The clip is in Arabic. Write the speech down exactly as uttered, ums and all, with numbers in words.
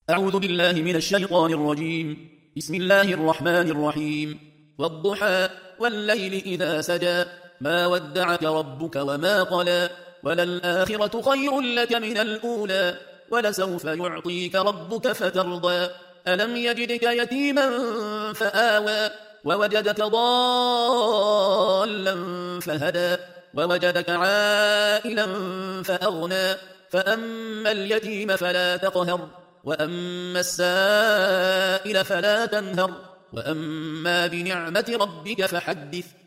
أعوذ بالله من الشيطان الرجيم. بسم الله الرحمن الرحيم. والضحى والليل إذا سجى ما ودعك ربك وما قلى وللآخرة خير لك من الأولى ولسوف يعطيك ربك فترضى ألم يجدك يتيما فآوى ووجدك ضالا فهدى ووجدك عائلا فأغنى فأما اليتيم فلا تقهر وأما السائل فلا تنهر وأما بنعمة ربك فحدث